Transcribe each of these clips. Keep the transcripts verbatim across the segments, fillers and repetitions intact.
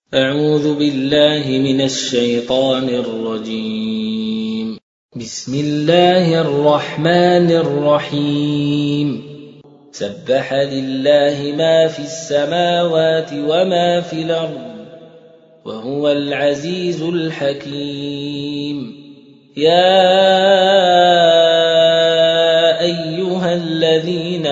أعوذ بالله من الشيطان الرجيم. بسم الله الرحمن الرحيم. سبح لله ما في السماوات وما في الأرض وهو العزيز الحكيم. يا أيها الذين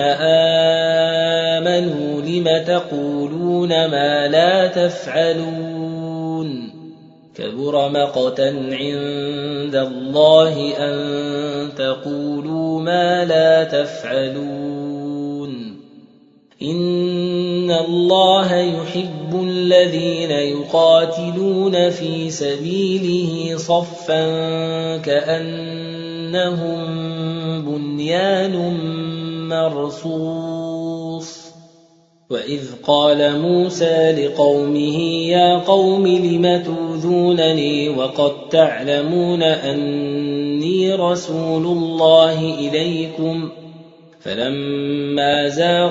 آمنوا لم تقولون ما لا تفعلون كبر مقتا عند الله أن تقولوا ما لا تفعلون. إن الله يحب الذين يقاتلون في سبيله صفا كأنهم بنيان مرصوص. وإذ قال موسى لقومه يا قوم لم تؤذونني وقد تعلمون أني رسول الله إليكم فلما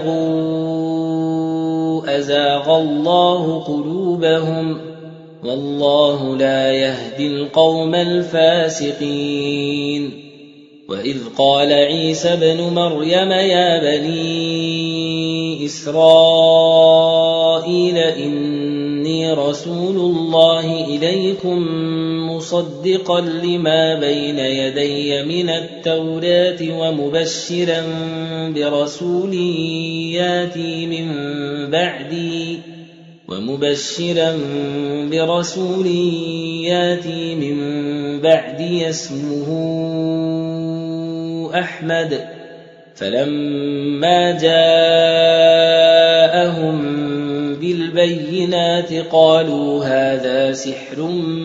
زاغوا أزاغ الله قلوبهم والله لا يهدي القوم الفاسقين. وإذ قال عيسى ابن مريم يا بني إسرائيل إني رسول الله إليكم مصدقا لما بين يدي من التوراة ومبشرا برسول ياتي من بعدي ومبشرا برسول ياتي من بعدي اسمه أحمد. فلما جاءهم بالبينات قالوا هذا سحر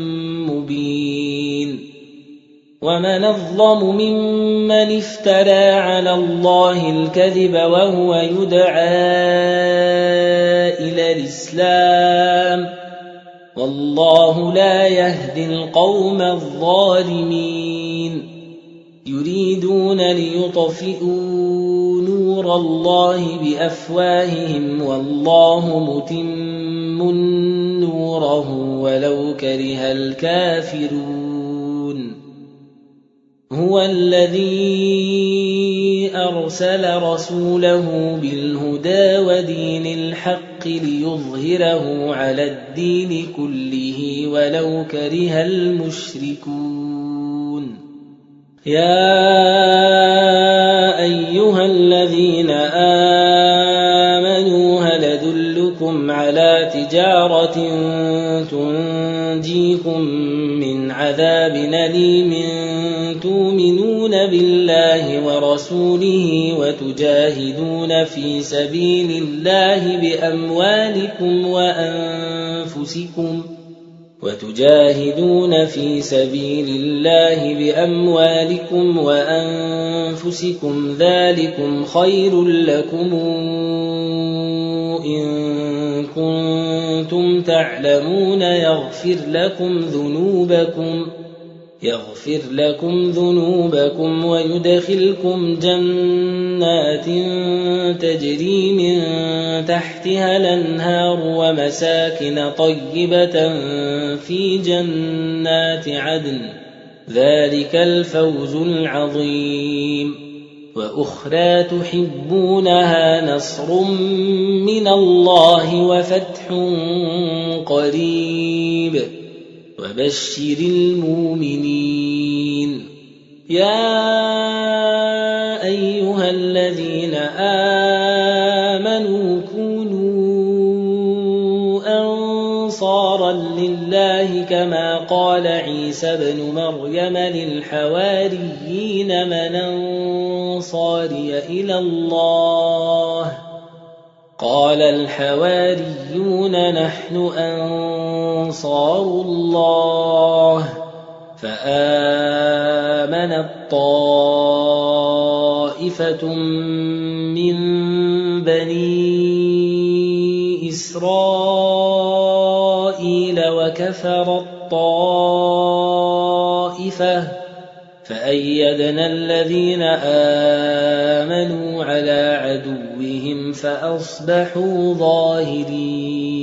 مبين. ومن أظلم ممن افترى على الله الكذب وهو يدعى إلى الإسلام والله لا يهدي القوم الظالمين. يريدون ليطفئوا نور الله بأفواههم والله متم نوره ولو كره الكافرون. هو الذي أرسل رسوله بالهدى ودين الحق ليظهره على الدين كله ولو كره المشركون. يا أيها الذين آمنوا هل أدلكم على تجارة تنجيكم من عذاب أليم تؤمنون بالله ورسوله وتجاهدون في سبيل الله بأموالكم وأنفسكم وتجاهدون في سبيل الله بأموالكم وأنفسكم ذلكم خير لكم إن كنتم تعلمون يغفر لكم ذنوبكم يغفر لكم ذنوبكم ويدخلكم جنات تجري من تحتها الأنهار ومساكن طيبة في جنات عدن ذلك الفوز العظيم. وأخرى تحبونها نصر من الله وفتح قريب وبشر المؤمنين. يا أيها الذين آمنوا كونوا أنصارا لله كما قال عيسى ابن مريم للحواريين من أنصاري إلى الله قال الحواريون نحن أنصار الله. فآمنت طائفة من بني إسرائيل وكفرت طائفة فأيدنا الذين آمنوا على عدوهم فأصبحوا ظاهرين.